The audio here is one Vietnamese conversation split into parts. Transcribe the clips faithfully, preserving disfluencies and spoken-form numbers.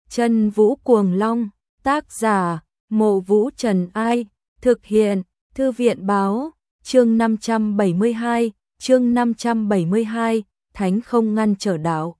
Chân Vũ Cuồng Long, tác giả, Mộ Vũ Trần Ai, thực hiện, Thư viện Báo, chương năm trăm bảy mươi hai, chương năm trăm bảy mươi hai, Thánh không ngăn trở đạo.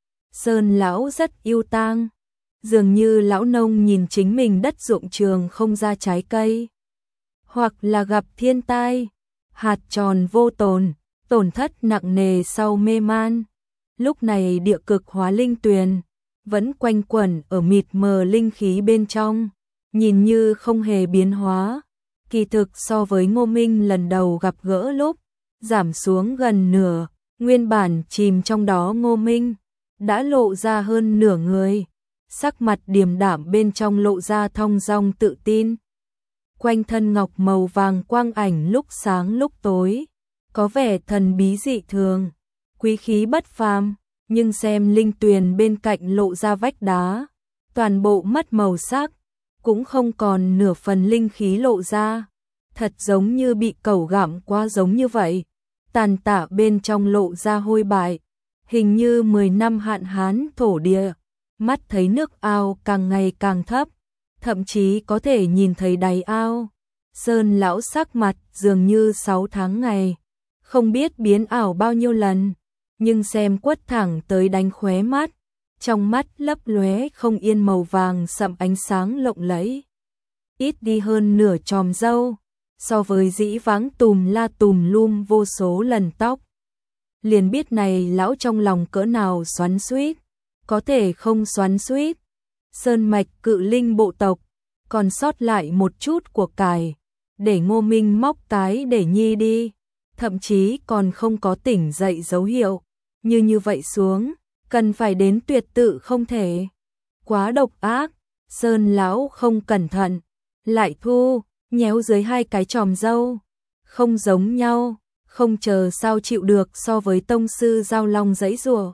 Sơn lão rất yêu tang, dường như lão nông nhìn chính mình đất ruộng trường không ra trái cây, hoặc là gặp thiên tai, hạt tròn vô tồn, tổn thất nặng nề sau mê man. Lúc này địa cực hóa linh tuyền vẫn quanh quẩn ở mịt mờ linh khí bên trong, nhìn như không hề biến hóa. Kỳ thực so với Ngô Minh lần đầu gặp gỡ lúc, giảm xuống gần nửa, nguyên bản chìm trong đó Ngô Minh đã lộ ra hơn nửa người, sắc mặt điềm đạm bên trong lộ ra thong dong tự tin. Quanh thân ngọc màu vàng quang ảnh lúc sáng lúc tối, có vẻ thần bí dị thường, quý khí bất phàm, nhưng xem linh tuyền bên cạnh lộ ra vách đá, toàn bộ mất màu sắc, cũng không còn nửa phần linh khí lộ ra, thật giống như bị cẩu gặm quá giống như vậy. Tàn tạ bên trong lộ ra hôi bại, hình như mười năm hạn hán thổ địa, mắt thấy nước ao càng ngày càng thấp, thậm chí có thể nhìn thấy đáy ao. Sơn lão sắc mặt dường như sáu tháng ngày, không biết biến ảo bao nhiêu lần, nhưng xem quất thẳng tới đánh khóe mắt, trong mắt lấp lóe không yên màu vàng sậm ánh sáng lộng lẫy. Ít đi hơn nửa chòm râu, so với dĩ vãng tùm la tùm lum vô số lần tóc. Liền biết này lão trong lòng cỡ nào xoắn xuýt, có thể không xoắn xuýt. Sơn mạch cự linh bộ tộc, còn sót lại một chút của cải, để Ngô Minh móc cái để nhi đi, thậm chí còn không có tỉnh dậy dấu hiệu. Như như vậy xuống, cần phải đến tuyệt tự không thể. Quá độc ác, Sơn lão không cẩn thận, lại thu, nhéo dưới hai cái chòm râu. Không giống nhau, không chờ sao chịu được so với tông sư giao long giãy giụa.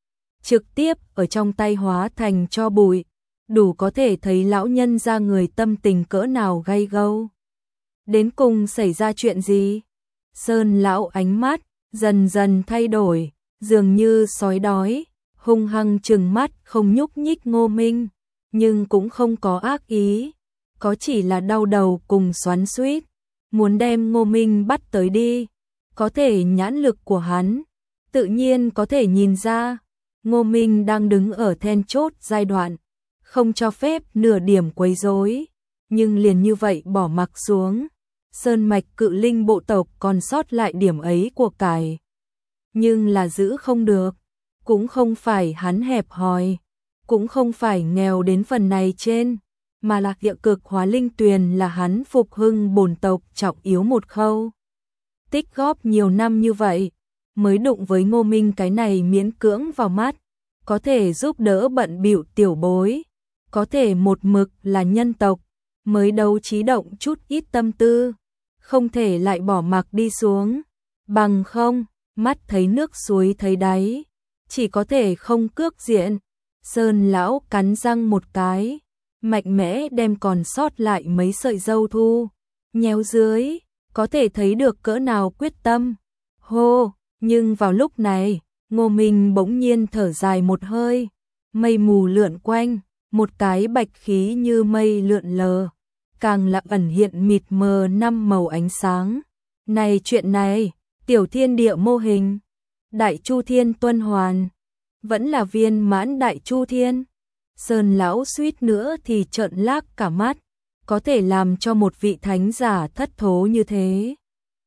Trực tiếp ở trong tay hóa thành cho bụi, đủ có thể thấy lão nhân ra người tâm tình cỡ nào gay gâu. Đến cùng xảy ra chuyện gì? Sơn lão ánh mắt dần dần thay đổi, dường như sói đói, hung hăng trừng mắt không nhúc nhích Ngô Minh, nhưng cũng không có ác ý, có chỉ là đau đầu cùng xoắn xuýt, muốn đem Ngô Minh bắt tới đi. Có thể nhãn lực của hắn, tự nhiên có thể nhìn ra, Ngô Minh đang đứng ở then chốt giai đoạn, không cho phép nửa điểm quấy rối, nhưng liền như vậy bỏ mặc xuống. Sơn mạch cự linh bộ tộc còn sót lại điểm ấy của cải, nhưng là giữ không được, cũng không phải hắn hẹp hòi, cũng không phải nghèo đến phần này trên, mà là địa cực hóa linh tuyền là hắn phục hưng bổn tộc trọng yếu một khâu. Tích góp nhiều năm như vậy, mới đụng với Ngô Minh cái này miễn cưỡng vào mắt, có thể giúp đỡ bận bịu tiểu bối, có thể một mực là nhân tộc, mới đấu trí động chút ít tâm tư, không thể lại bỏ mặc đi xuống, bằng không, mắt thấy nước suối thấy đáy, chỉ có thể không cước diện. Sơn lão cắn răng một cái, mạnh mẽ đem còn sót lại mấy sợi râu thu, nhéo dưới, có thể thấy được cỡ nào quyết tâm. Hô, nhưng vào lúc này, Ngô Minh bỗng nhiên thở dài một hơi, mây mù lượn quanh, một cái bạch khí như mây lượn lờ, càng là ẩn hiện mịt mờ năm màu ánh sáng. Này chuyện này, tiểu thiên địa mô hình, đại chu thiên tuần hoàn, vẫn là viên mãn đại chu thiên. Sơn lão suýt nữa thì trợn lác cả mắt, có thể làm cho một vị thánh giả thất thố như thế,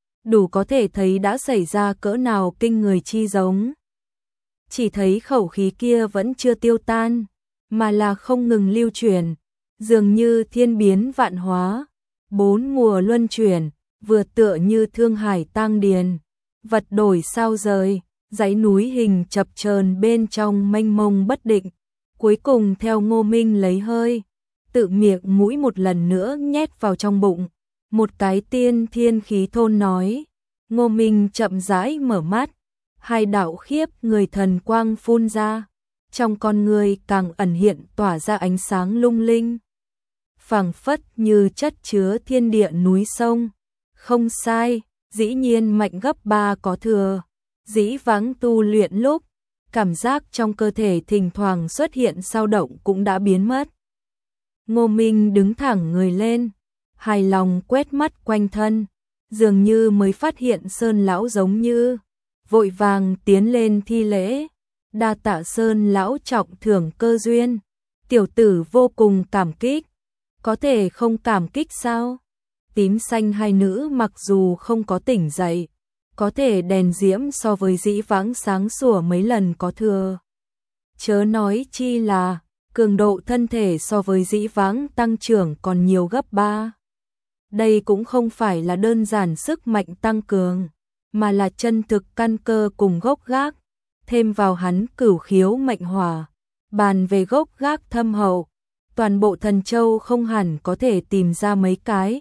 đủ có thể thấy đã xảy ra cỡ nào kinh người chi giống. Chỉ thấy khẩu khí kia vẫn chưa tiêu tan, mà là không ngừng lưu chuyển, dường như thiên biến vạn hóa, bốn mùa luân chuyển, vừa tựa như thương hải tang điền, vật đổi sao rời, dãy núi hình chập chờn bên trong mênh mông bất định. Cuối cùng theo Ngô Minh lấy hơi, tự miệng mũi một lần nữa nhét vào trong bụng, một cái tiên thiên khí thôn nói. Ngô Minh chậm rãi mở mắt, hai đạo khiếp người thần quang phun ra, trong con người càng ẩn hiện tỏa ra ánh sáng lung linh, phảng phất như chất chứa thiên địa núi sông. Không sai, dĩ nhiên mạnh gấp ba có thừa, dĩ vãng tu luyện lúc, cảm giác trong cơ thể thỉnh thoảng xuất hiện dao động cũng đã biến mất. Ngô Minh đứng thẳng người lên, hài lòng quét mắt quanh thân, dường như mới phát hiện Sơn lão giống như, vội vàng tiến lên thi lễ, đa tạ Sơn lão trọng thưởng cơ duyên, tiểu tử vô cùng cảm kích, có thể không cảm kích sao? Tím xanh hai nữ mặc dù không có tỉnh dậy, có thể đèn diễm so với dĩ vãng sáng sủa mấy lần có thừa. Chớ nói chi là, cường độ thân thể so với dĩ vãng tăng trưởng còn nhiều gấp ba. Đây cũng không phải là đơn giản sức mạnh tăng cường, mà là chân thực căn cơ cùng gốc gác, thêm vào hắn cửu khiếu mệnh hỏa, bàn về gốc gác thâm hậu, toàn bộ Thần Châu không hẳn có thể tìm ra mấy cái.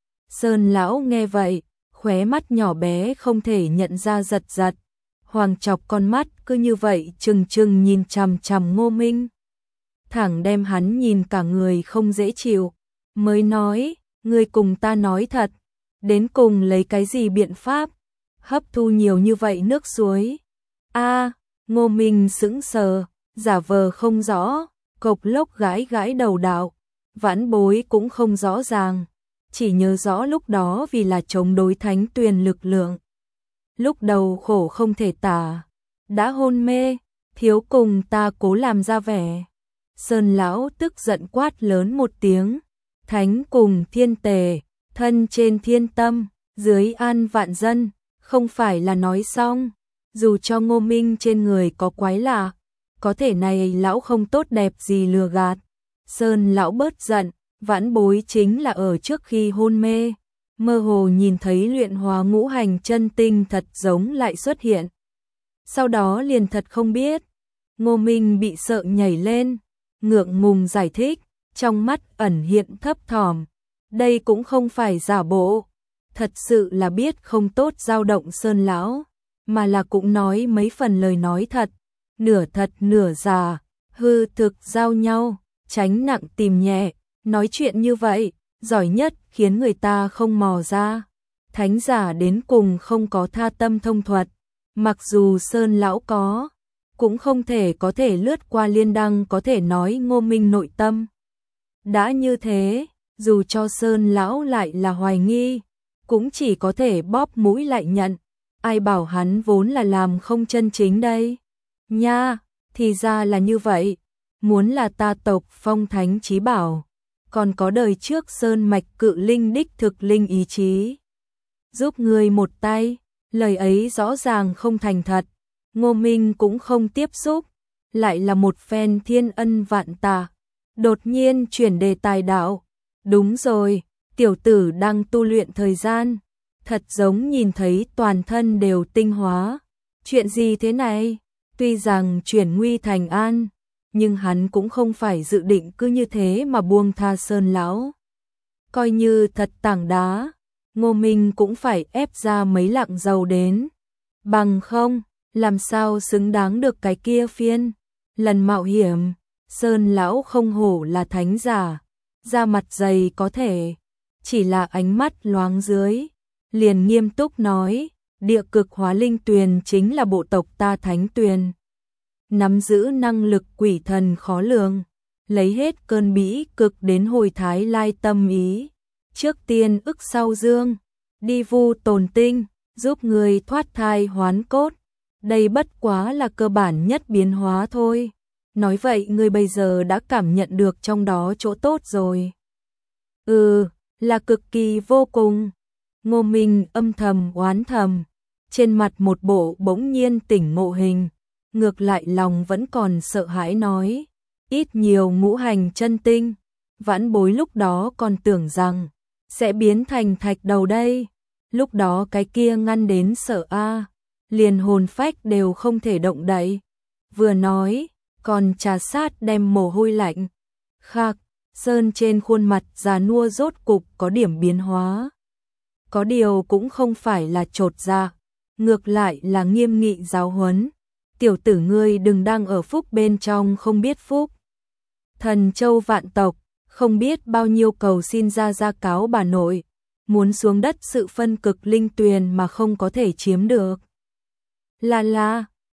Sơn lão nghe vậy, khóe mắt nhỏ bé không thể nhận ra giật giật, Hoàng chọc con mắt cứ như vậy trừng trừng nhìn chằm chằm Ngô Minh. Thẳng đem hắn nhìn cả người không dễ chịu, mới nói, ngươi cùng ta nói thật, đến cùng lấy cái gì biện pháp, hấp thu nhiều như vậy nước suối. A, Ngô Minh sững sờ, giả vờ không rõ, cộc lốc gãi gãi đầu đạo, vãn bối cũng không rõ ràng, chỉ nhớ rõ lúc đó vì là chống đối thánh tuyền lực lượng. Lúc đầu khổ không thể tả, đã hôn mê, thiếu cùng ta cố làm ra vẻ. Sơn lão tức giận quát lớn một tiếng, thánh cùng thiên tề, thân trên thiên tâm, dưới an vạn dân, không phải là nói xong, dù cho Ngô Minh trên người có quái lạ, có thể này lão không tốt đẹp gì lừa gạt. Sơn lão bớt giận, vãn bối chính là ở trước khi hôn mê, mơ hồ nhìn thấy luyện hóa ngũ hành chân tinh thật giống lại xuất hiện. Sau đó liền thật không biết. Ngô Minh bị sợ nhảy lên, ngượng ngùng giải thích, trong mắt ẩn hiện thấp thỏm, đây cũng không phải giả bộ, thật sự là biết không tốt dao động Sơn lão, mà là cũng nói mấy phần lời nói thật, nửa thật nửa giả, hư thực giao nhau, tránh nặng tìm nhẹ, nói chuyện như vậy, giỏi nhất khiến người ta không mò ra. Thánh giả đến cùng không có tha tâm thông thuật, mặc dù Sơn lão có, cũng không thể có thể lướt qua liên đăng có thể nói Ngô Minh nội tâm. Đã như thế, dù cho Sơn lão lại là hoài nghi, cũng chỉ có thể bóp mũi lại nhận, ai bảo hắn vốn là làm không chân chính đây. Nha, thì ra là như vậy, muốn là ta tộc phong thánh chí bảo, còn có đời trước sơn mạch cự linh đích thực linh ý chí. Giúp người một tay, lời ấy rõ ràng không thành thật, Ngô Minh cũng không tiếp xúc, lại là một phen thiên ân vạn tạ. Đột nhiên chuyển đề tài đạo, đúng rồi, tiểu tử đang tu luyện thời gian, thật giống nhìn thấy toàn thân đều tinh hóa. Chuyện gì thế này? Tuy rằng chuyển nguy thành an, nhưng hắn cũng không phải dự định cứ như thế mà buông tha Sơn lão. Coi như thật tảng đá, Ngô Minh cũng phải ép ra mấy lạng dầu đến. Bằng không, làm sao xứng đáng được cái kia phiên. Lần mạo hiểm, Sơn lão không hổ là thánh giả, da mặt dày có thể, chỉ là ánh mắt loáng dưới, liền nghiêm túc nói, địa cực hóa linh tuyền chính là bộ tộc ta thánh tuyền. Nắm giữ năng lực quỷ thần khó lường, lấy hết cơn bĩ cực đến hồi thái lai tâm ý. Trước tiên ức sau dương, đi vu tồn tinh, giúp người thoát thai hoán cốt. Đây bất quá là cơ bản nhất biến hóa thôi. Nói vậy người bây giờ đã cảm nhận được trong đó chỗ tốt rồi. Ừ, là cực kỳ vô cùng. Ngô Minh âm thầm oán thầm, trên mặt một bộ bỗng nhiên tỉnh ngộ hình. Ngược lại lòng vẫn còn sợ hãi nói, ít nhiều ngũ hành chân tinh, vãn bối lúc đó còn tưởng rằng sẽ biến thành thạch đầu đây, lúc đó cái kia ngăn đến sợ a, liền hồn phách đều không thể động đậy. Vừa nói, còn trà sát đem mồ hôi lạnh. Khạc, Sơn trên khuôn mặt già nua rốt cục có điểm biến hóa. Có điều cũng không phải là chột dạ, ngược lại là nghiêm nghị giáo huấn. Tiểu tử ngươi đừng đang ở phúc bên trong không biết phúc. Thần châu vạn tộc, không biết bao nhiêu cầu xin ra gia cáo bà nội, muốn xuống đất sự phân cực linh tuyền mà không có thể chiếm được. Là là,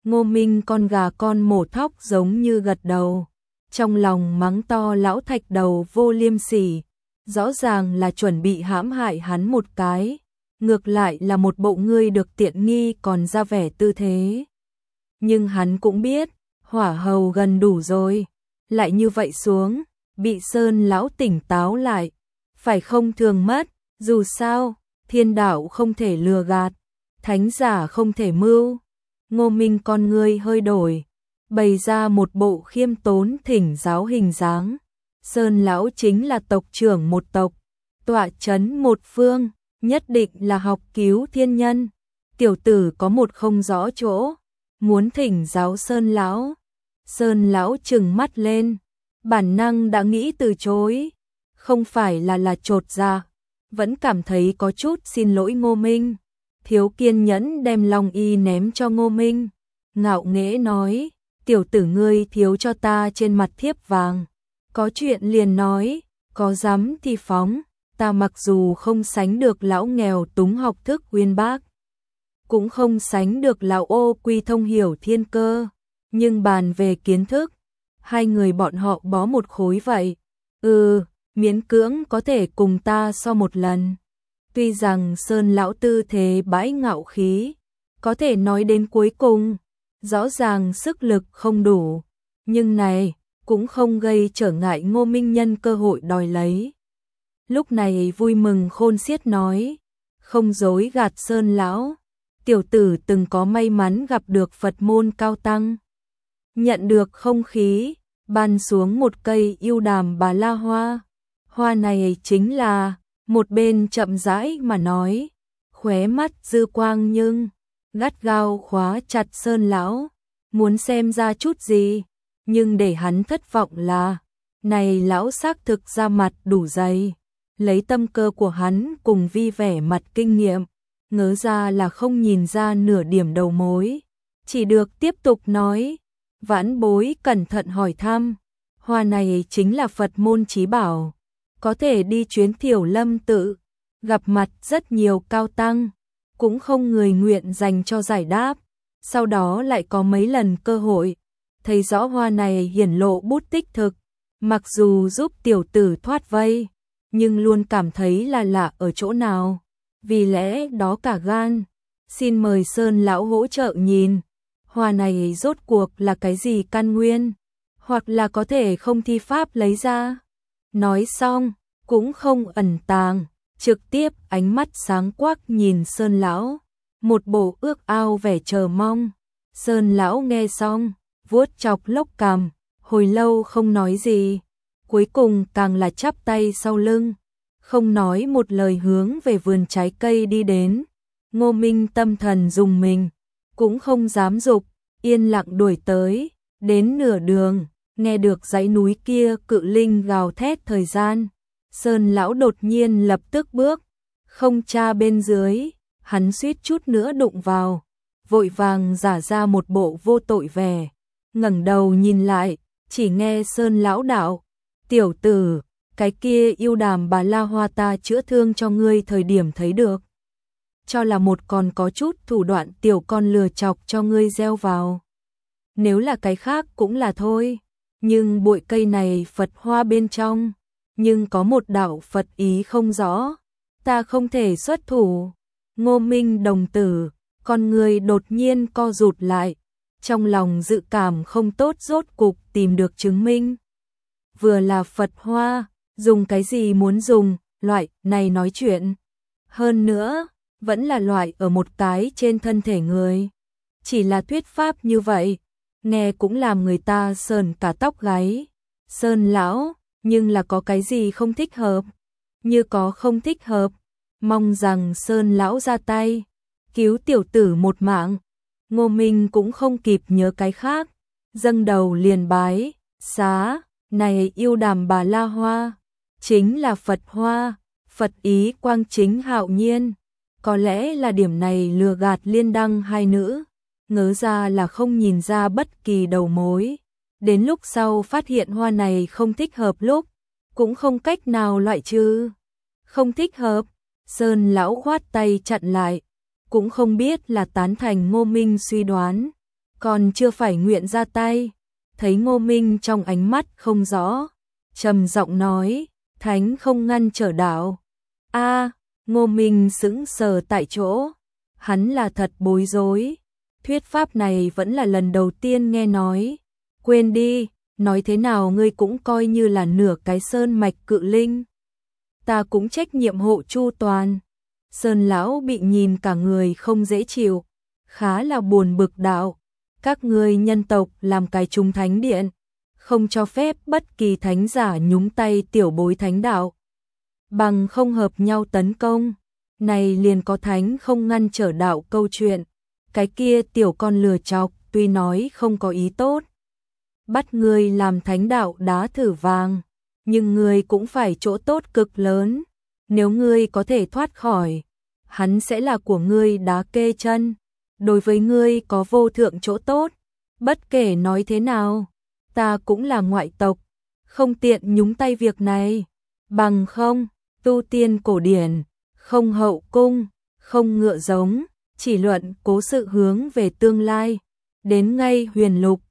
Ngô Minh con gà con mổ thóc giống như gật đầu, trong lòng mắng to lão thạch đầu vô liêm sỉ, rõ ràng là chuẩn bị hãm hại hắn một cái, ngược lại là một bộ ngươi được tiện nghi còn ra vẻ tư thế. Nhưng hắn cũng biết, hỏa hầu gần đủ rồi, lại như vậy xuống, bị Sơn lão tỉnh táo lại, phải không thường mất, dù sao, thiên đạo không thể lừa gạt, thánh giả không thể mưu. Ngô Minh con ngươi hơi đổi, bày ra một bộ khiêm tốn thỉnh giáo hình dáng. Sơn lão chính là tộc trưởng một tộc, tọa chấn một phương, nhất định là học cứu thiên nhân. Tiểu tử có một không rõ chỗ, muốn thỉnh giáo Sơn lão. Sơn lão trừng mắt lên, bản năng đã nghĩ từ chối, không phải là là chột dạ, vẫn cảm thấy có chút xin lỗi Ngô Minh. Thiếu kiên nhẫn đem long y ném cho Ngô Minh, ngạo nghễ nói, tiểu tử ngươi thiếu cho ta trên mặt thiếp vàng, có chuyện liền nói, có dám thì phóng, ta mặc dù không sánh được lão nghèo túng học thức uyên bác, cũng không sánh được lão ô quy thông hiểu thiên cơ, nhưng bàn về kiến thức, hai người bọn họ bó một khối vậy, ừ, miễn cưỡng có thể cùng ta so một lần. Tuy rằng Sơn lão tư thế bãi ngạo khí, có thể nói đến cuối cùng, rõ ràng sức lực không đủ, nhưng này cũng không gây trở ngại Ngô Minh nhân cơ hội đòi lấy. Lúc này vui mừng khôn xiết nói, không dối gạt Sơn lão, tiểu tử từng có may mắn gặp được Phật môn cao tăng, nhận được không khí, ban xuống một cây yêu đàm bà la hoa, hoa này chính là, một bên chậm rãi mà nói, khóe mắt dư quang nhưng gắt gao khóa chặt Sơn lão, muốn xem ra chút gì, nhưng để hắn thất vọng là, này lão xác thực ra mặt đủ dày, lấy tâm cơ của hắn cùng vi vẻ mặt kinh nghiệm, ngớ ra là không nhìn ra nửa điểm đầu mối, chỉ được tiếp tục nói, vãn bối cẩn thận hỏi thăm, hoa này chính là Phật môn chí bảo, có thể đi chuyến Thiểu Lâm tự, gặp mặt rất nhiều cao tăng, cũng không người nguyện dành cho giải đáp, sau đó lại có mấy lần cơ hội, thấy rõ hoa này hiển lộ bút tích thực, mặc dù giúp tiểu tử thoát vây, nhưng luôn cảm thấy là lạ ở chỗ nào, vì lẽ đó cả gan, xin mời Sơn lão hỗ trợ nhìn, hoa này rốt cuộc là cái gì căn nguyên, hoặc là có thể không thi pháp lấy ra. Nói xong, cũng không ẩn tàng, trực tiếp ánh mắt sáng quắc nhìn Sơn lão, một bộ ước ao vẻ chờ mong. Sơn lão nghe xong, vuốt chọc lốc cằm, hồi lâu không nói gì, cuối cùng càng là chắp tay sau lưng, không nói một lời hướng về vườn trái cây đi đến. Ngô Minh tâm thần rùng mình, cũng không dám dục, yên lặng đuổi tới, đến nửa đường, nghe được dãy núi kia cự linh gào thét thời gian. Sơn lão đột nhiên lập tức bước, không tra bên dưới, hắn suýt chút nữa đụng vào, vội vàng giả ra một bộ vô tội vẻ, ngẩng đầu nhìn lại, chỉ nghe Sơn lão đạo, tiểu tử, cái kia yêu đàm bà la hoa ta chữa thương cho ngươi thời điểm thấy được, cho là một còn có chút thủ đoạn tiểu con lừa chọc cho ngươi gieo vào. Nếu là cái khác cũng là thôi, nhưng bụi cây này Phật hoa bên trong, nhưng có một đạo Phật ý không rõ, ta không thể xuất thủ. Ngô Minh đồng tử, con người đột nhiên co rụt lại, trong lòng dự cảm không tốt rốt cục tìm được chứng minh. Vừa là Phật hoa, dùng cái gì muốn dùng, loại này nói chuyện. Hơn nữa, vẫn là loại ở một cái trên thân thể người. Chỉ là thuyết pháp như vậy, nghe cũng làm người ta sờn cả tóc gáy. Sơn lão, nhưng là có cái gì không thích hợp? Như có không thích hợp, mong rằng Sơn lão ra tay, cứu tiểu tử một mạng. Ngô Minh cũng không kịp nhớ cái khác, dâng đầu liền bái, xá, này yêu đàm bà la hoa, chính là Phật hoa, Phật ý quang chính hạo nhiên, có lẽ là điểm này lừa gạt liên đăng hai nữ, ngớ ra là không nhìn ra bất kỳ đầu mối, đến lúc sau phát hiện hoa này không thích hợp lúc, cũng không cách nào loại trừ. Không thích hợp, Sơn lão khoát tay chặn lại, cũng không biết là tán thành Ngô Minh suy đoán, còn chưa phải nguyện ra tay. Thấy Ngô Minh trong ánh mắt không rõ, trầm giọng nói, thánh không ngăn trở đạo. A, Ngô Minh sững sờ tại chỗ, hắn là thật bối rối, thuyết pháp này vẫn là lần đầu tiên nghe nói. Quên đi, nói thế nào ngươi cũng coi như là nửa cái sơn mạch cự linh. Ta cũng trách nhiệm hộ chu toàn. Sơn lão bị nhìn cả người không dễ chịu, khá là buồn bực đạo. Các ngươi nhân tộc làm cái trung thánh điện, không cho phép bất kỳ thánh giả nhúng tay tiểu bối thánh đạo, bằng không hợp nhau tấn công. Này liền có thánh không ngăn trở đạo câu chuyện. Cái kia tiểu con lừa chọc tuy nói không có ý tốt, bắt ngươi làm thánh đạo đá thử vàng, nhưng ngươi cũng phải chỗ tốt cực lớn. Nếu ngươi có thể thoát khỏi, hắn sẽ là của ngươi đá kê chân. Đối với ngươi có vô thượng chỗ tốt, bất kể nói thế nào, ta cũng là ngoại tộc, không tiện nhúng tay việc này. Bằng không, tu tiên cổ điển, không hậu cung, không ngựa giống, chỉ luận cố sự hướng về tương lai, đến ngay huyền lục,